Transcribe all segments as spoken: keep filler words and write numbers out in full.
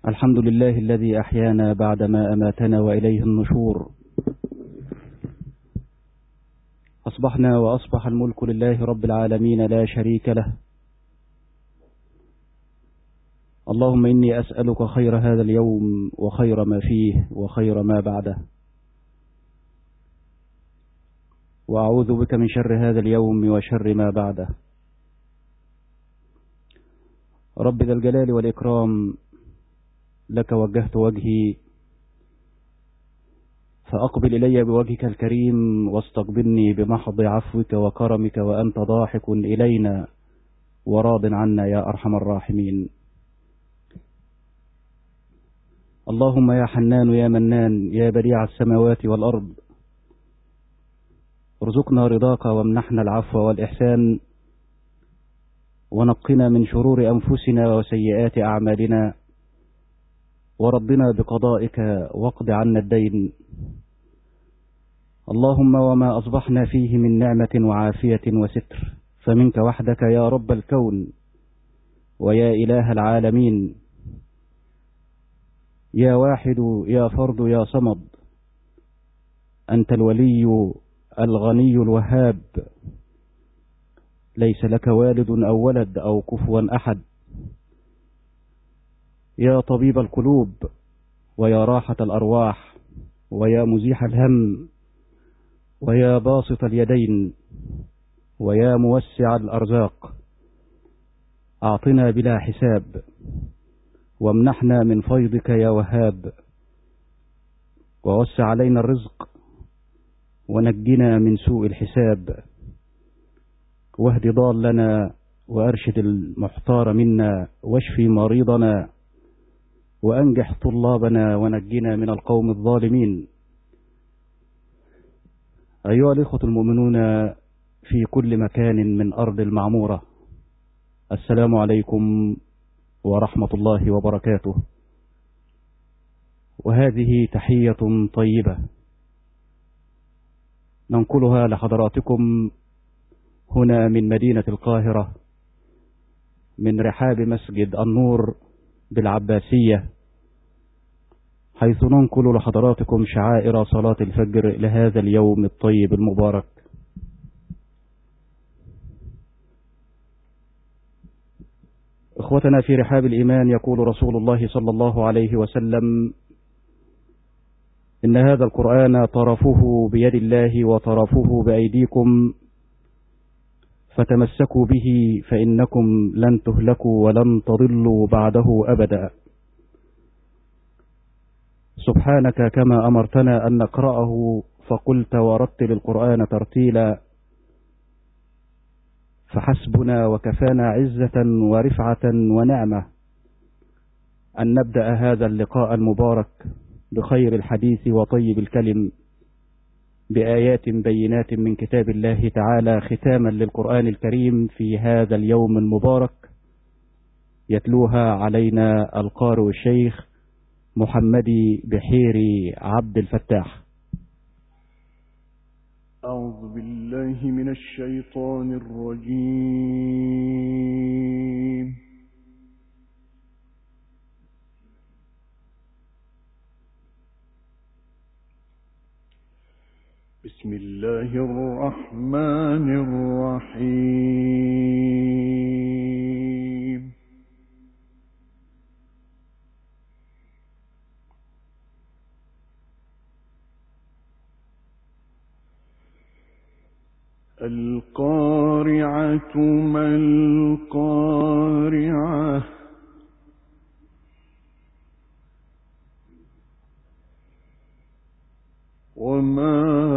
الحمد لله الذي أحيانا بعدما أماتنا وإليه النشور. أصبحنا وأصبح الملك لله رب العالمين لا شريك له. اللهم إني أسألك خير هذا اليوم وخير ما فيه وخير ما بعده، وأعوذ بك من شر هذا اليوم وشر ما بعده. رب ذا الجلال والإكرام، لك وجهت وجهي فأقبل إلي بوجهك الكريم واستقبلني بمحض عفوك وكرمك وأنت ضاحك إلينا وراض عنا يا أرحم الراحمين. اللهم يا حنان يا منان يا بديع السماوات والأرض، ارزقنا رضاك وامنحنا العفو والإحسان، ونقنا من شرور أنفسنا وسيئات أعمالنا، وربنا بقضائك واقض عنا الدين. اللهم وما أصبحنا فيه من نعمة وعافية وستر فمنك وحدك يا رب الكون ويا إله العالمين، يا واحد يا فرد يا صمد، أنت الولي الغني الوهاب، ليس لك والد أو ولد أو كفوا أحد، يا طبيب القلوب ويا راحة الأرواح ويا مزيح الهم ويا باسط اليدين ويا موسع الأرزاق، أعطنا بلا حساب وامنحنا من فيضك يا وهاب، ووسع علينا الرزق ونجنا من سوء الحساب، واهد ضالنا وأرشد المحتار منا، واشفي مريضنا وأنجح طلابنا ونجنا من القوم الظالمين. أيها الإخوة المؤمنون في كل مكان من أرض المعمورة، السلام عليكم ورحمة الله وبركاته. وهذه تحية طيبة ننقلها لحضراتكم هنا من مدينة القاهرة، من رحاب مسجد النور بالعباسية، حيث ننقل لحضراتكم شعائر صلاة الفجر لهذا اليوم الطيب المبارك. إخوتنا في رحاب الإيمان، يقول رسول الله صلى الله عليه وسلم: إن هذا القرآن طرفه بيد الله وطرفه بأيديكم، فتمسكوا به فإنكم لن تهلكوا ولن تضلوا بعده أبدا. سبحانك كما أمرتنا أن نقرأه فقلت ورتل القرآن ترتيلا، فحسبنا وكفانا عزة ورفعة ونعمة أن نبدأ هذا اللقاء المبارك بخير الحديث وطيب الكلم، بآيات بينات من كتاب الله تعالى، ختاما للقرآن الكريم في هذا اليوم المبارك، يتلوها علينا القارئ الشيخ محمدي بحيري عبد الفتاح. أعوذ بالله من الشيطان الرجيم. بسم الله الرحمن الرحيم. القارعة ما القارعة، وما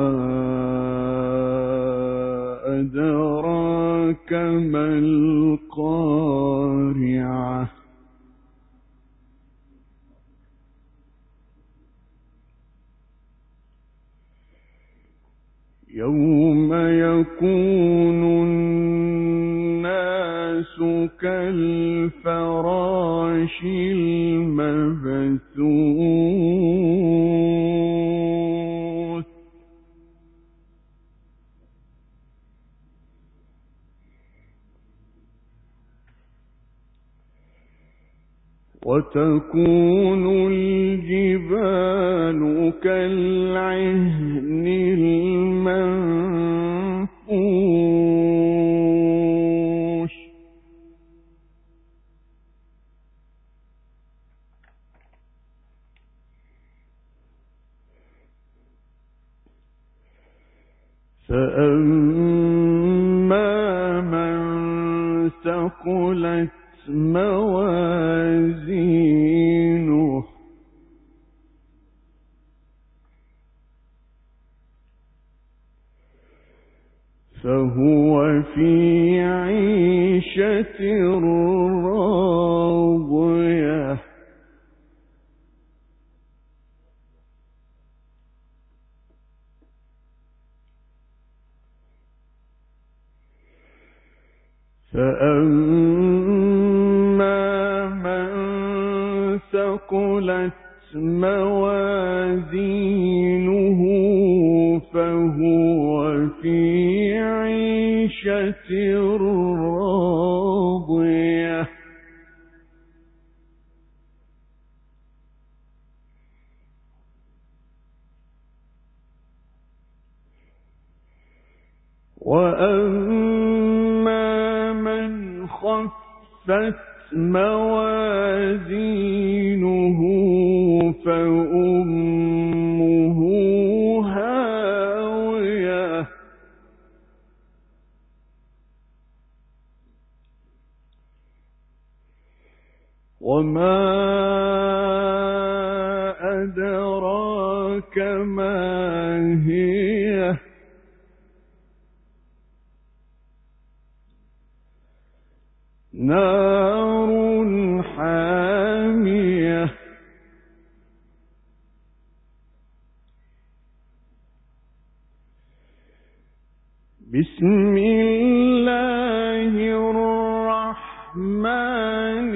أدراك ما القارعة، يوم يكون الناس كالفراش المبثوث، وتكون الجبال كالعهن المنفوش فأما من ثقلت موازينه فهو في عيشة راضية فأما من ثقلت موازينه فهو في عيشة راضية وأما من خفت موازينه فأمه هاوية وما أدراك ما هي نار حامية بسم الله الرحمن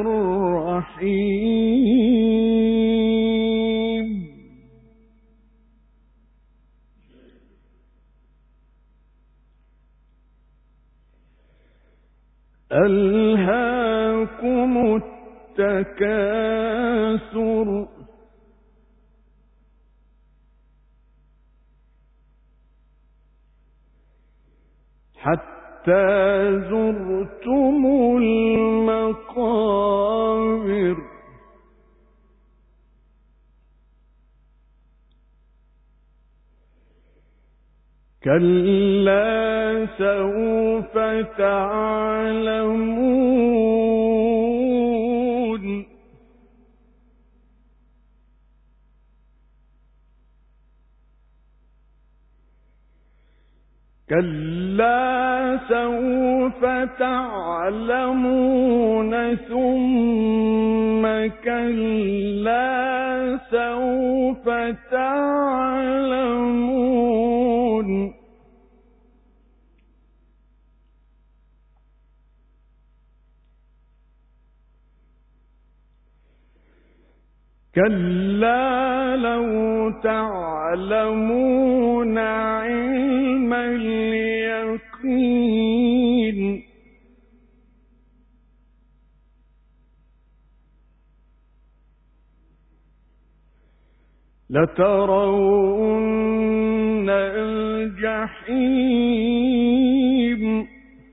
الرحيم ألهاكم التكاثر حتى زرتم المقابر كلا سوف تعلمون كلا سوف تعلمون ثم كلا سوف تعلمون كلا لو تعلمون علم اليقين لترون الجحيم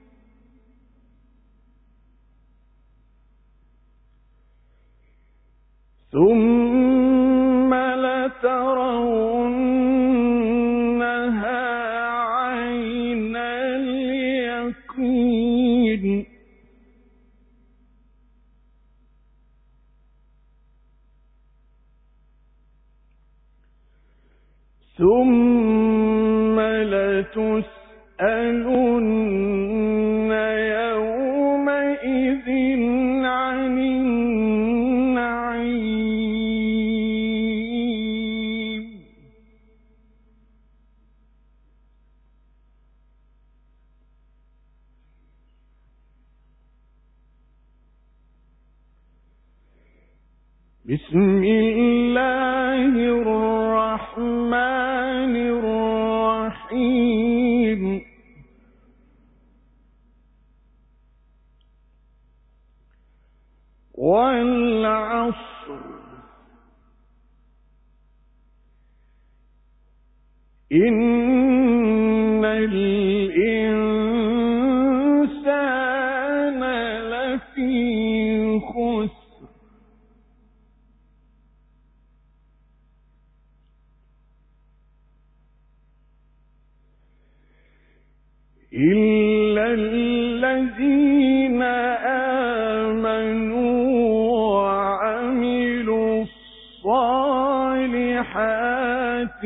ثم لترونها عين اليقين ثم لتسألن يومئذ عن النعيم بسم الله الرحمن الرحيم والقمر والعصر إن الإنسان لفي خسر إلا الذين آمنوا وعملوا الصالحات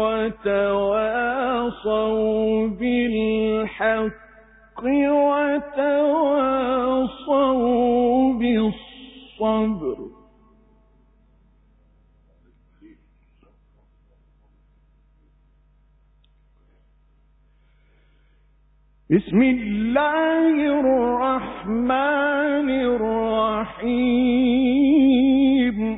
وتواصوا بالحق وتواصوا بالصبر. بسم الله الرحمن الرحيم.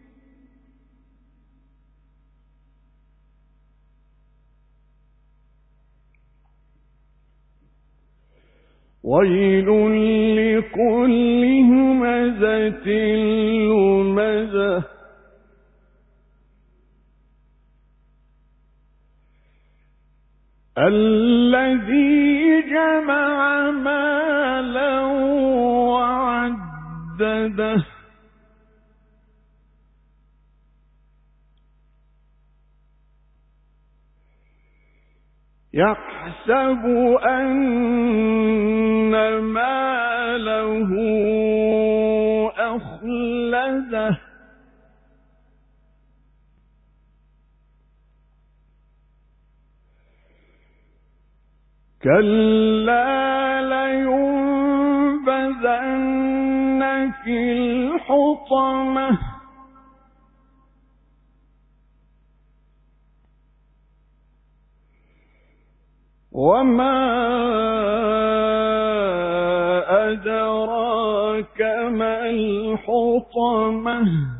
ويل لكل همزة لمزة الذي جمع مالا وعدده يحسب أن ماله أخلده كلا لينبذن في الحطمة وما أدراك ما الحطمة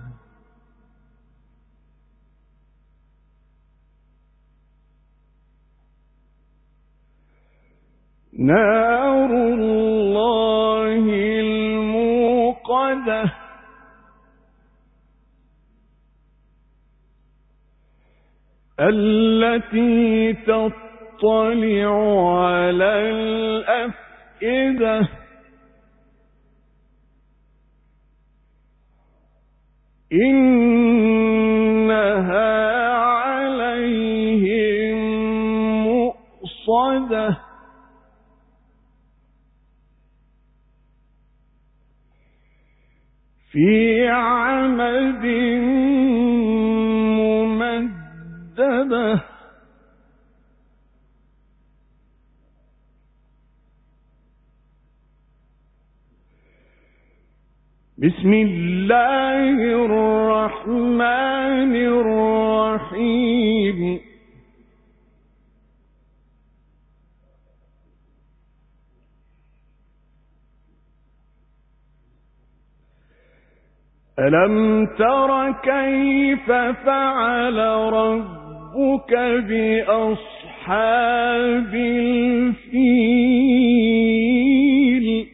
نار الله الموقدة التي تطلع على الأفئدة إنها عليهم مؤصدة في عمد ممددة بسم الله الرحمن الرحيم. ألم تر كيف فعل ربك بأصحاب الفيل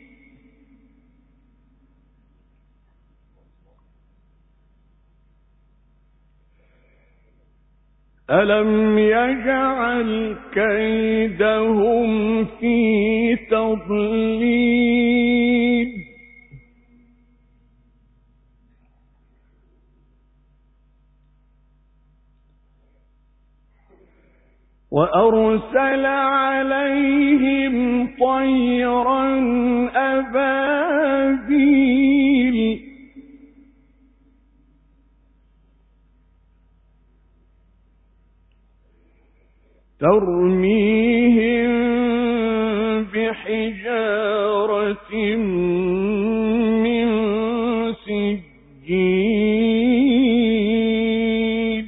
ألم يجعل كيدهم في تضليل وأرسل عليهم طيرا أبابيل ترميهم بحجارة من سجيل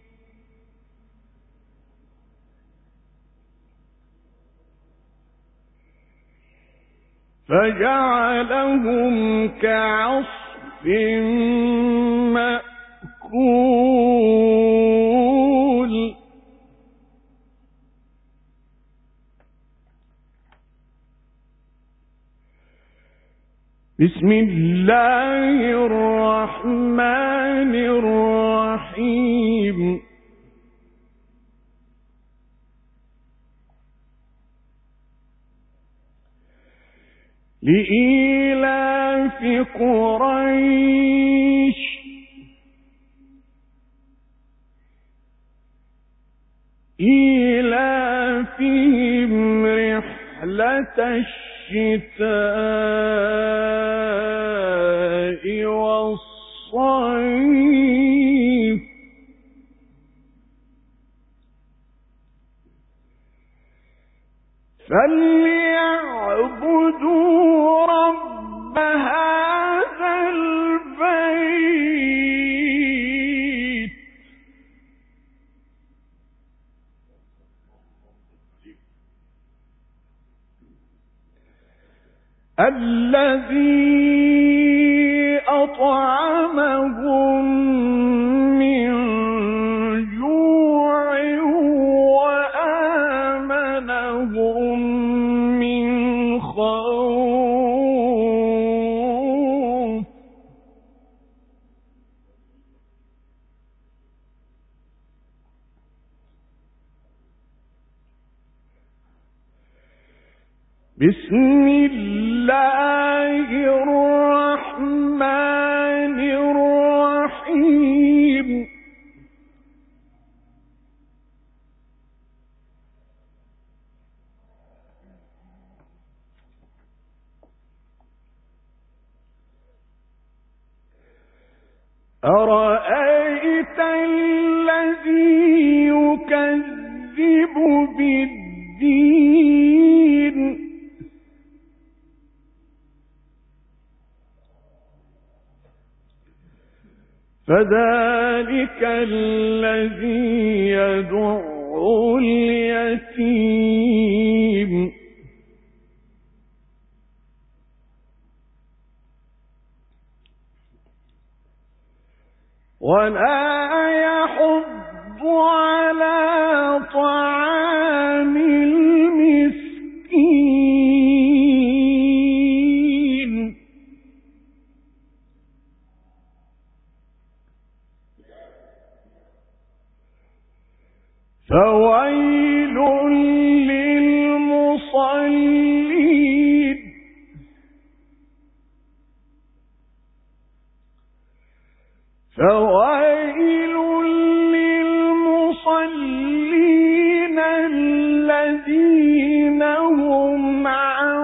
فجعلهم كعصف مأكول بسم الله الرحمن الرحيم لإيلاف قريش إيلافهم رحلة الشتاء والصيف فليعبدوا رب هذا البيت الذي أطعمهم من جوع وآمنهم من خوف بسم الله الرحمن الرحيم أرأيت الذي يكذب بالدين فذلك الذي يدع اليتيم ولا يحض على طعام المسكين فويل للمصلين فويل للمصلين الذين هم عن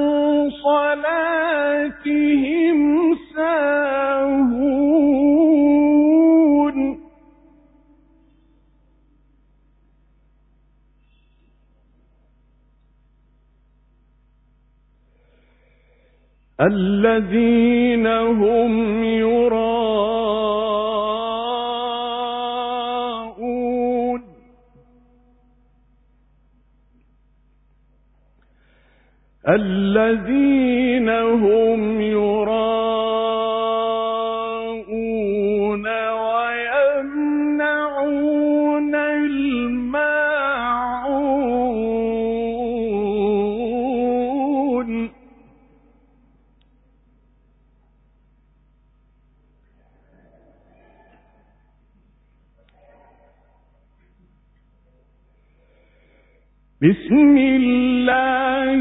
صلاتهم ساهون الذين هم يراءون الذين هم يراءون ويمنعون الماعون بسم الله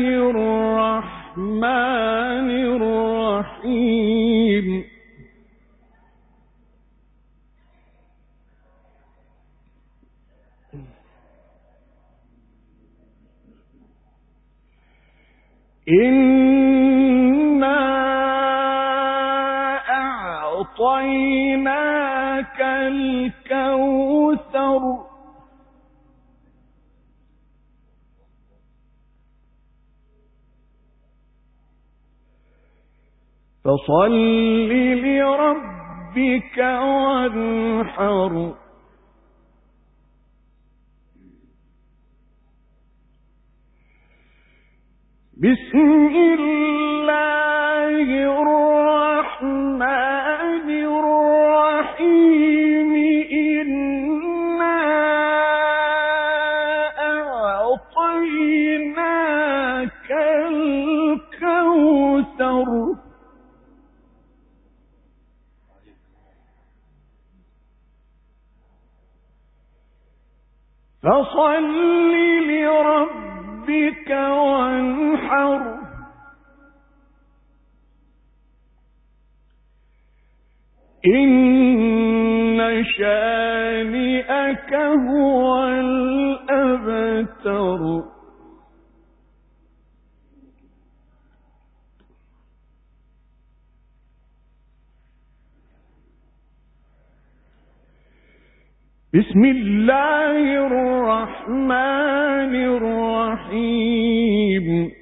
الرحمن الرحيم إنا أعطيناك الكوثر فصل لربك وانحر بسم الله الرحمن الرحيم إنا أعطيناك الكوثر فصل لربك وانحر إن شانئك هو الأبتر. بسم الله الرحمن الرحيم.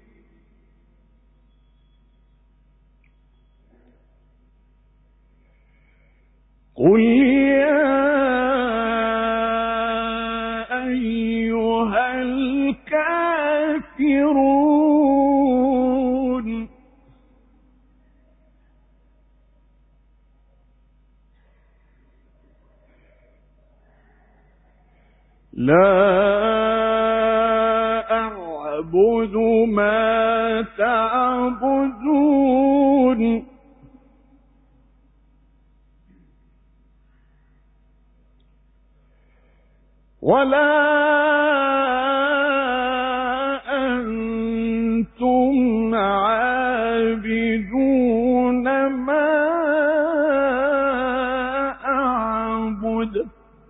قل يا أيها الكافرون لا أعبد ما تعبدون ولا أنتم عابدون ما أعبد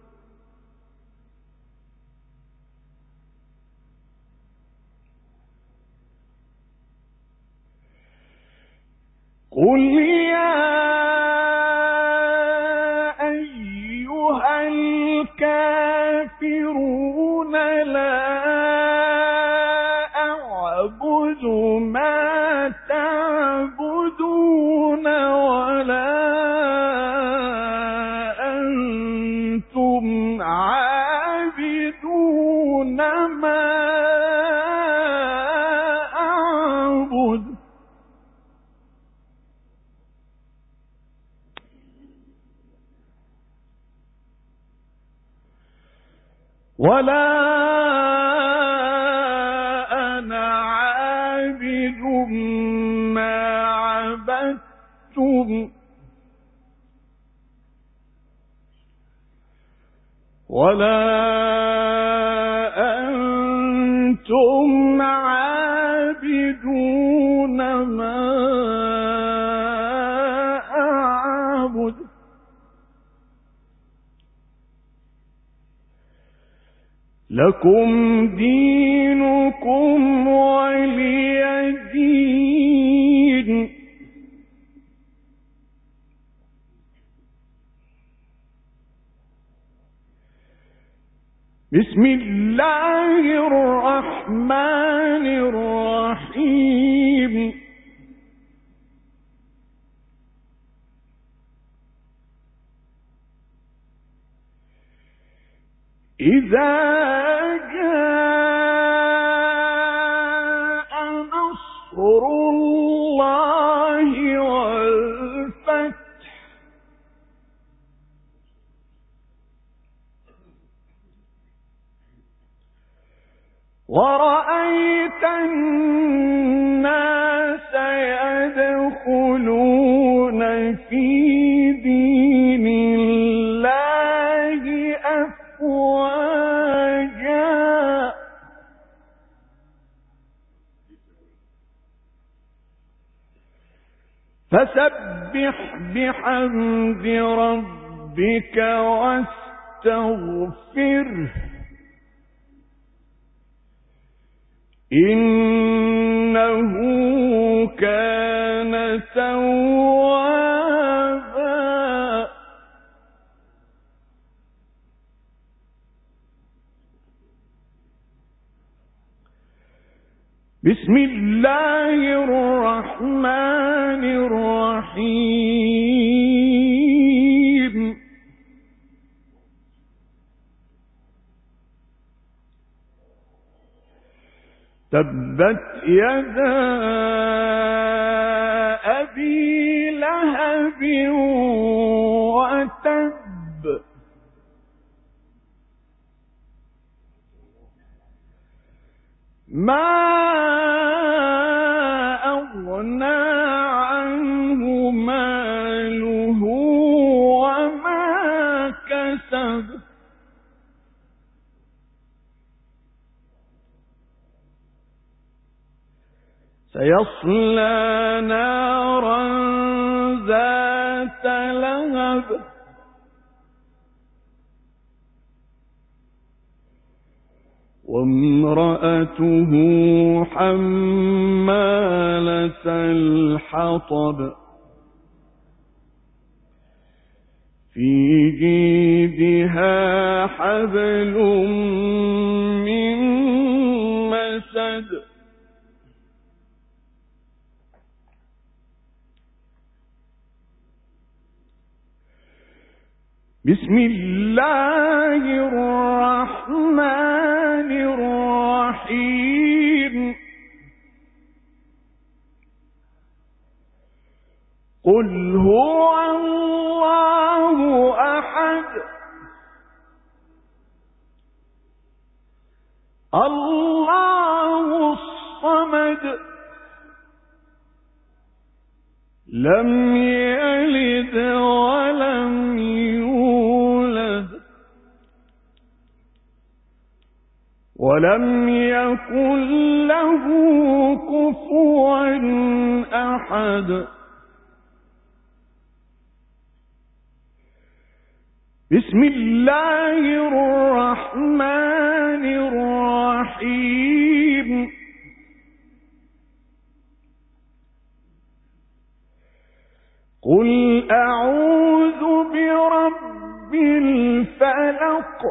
قل يا أيها الكافرون لا أعبد ما تعبدون ولا أنتم عابدون ما أعبد ولا أنا عابد ما عبدتم ولا أنتم عابدون ما أعبد لكم دينكم ولي دين. بسم الله الرحمن الرحيم. إذا جاء نصر الله والفتح ورأيت الناس يدخلون في دين الله أفواجا فسبح بحمد ربك واستغفره إنه كان توابا. بسم الله الرحمن الرحيم. تبت يدا أبي لهب وتب ما أغنى عنه ماله وما كسب سيصلى نارا ذات لهب وامرأته حمالة الحطب في جيدها حبل من مسد بسم الله الرحمن الرحيم قل هو الله أحد الله الصمد لم يلد ولم يولد ولم يكن له كفوا أحد بسم الله الرحمن الرحيم قل أعوذ برب الفلق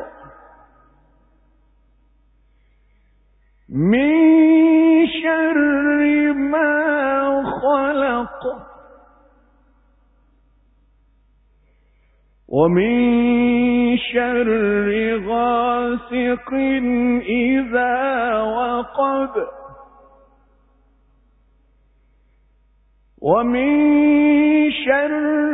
من شر ما خلق ومن شر غاسق إذا وقب ومن شر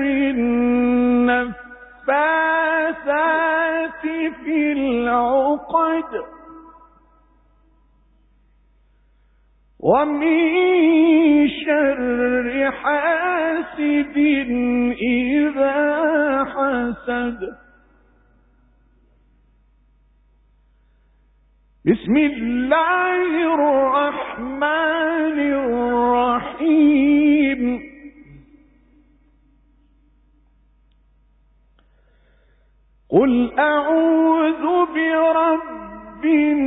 النفاثات في العقد ومن شر حاسد إذا حسد بسم الله الرحمن الرحيم قل أعوذ برب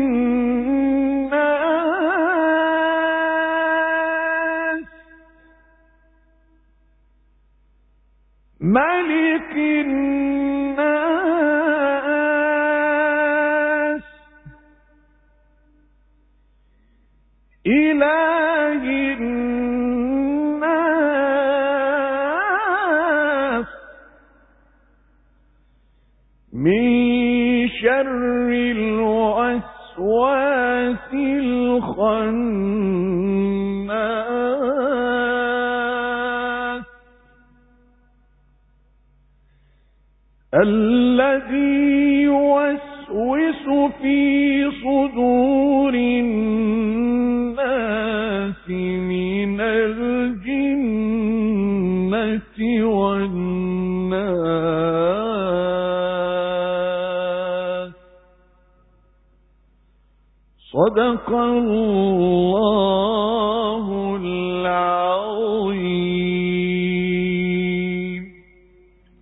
الناس ملك الناس إله الناس من شر الوسواس الخناس الذي يوسوس في صدور الناس من الجنة والناس صدق الله العظيم.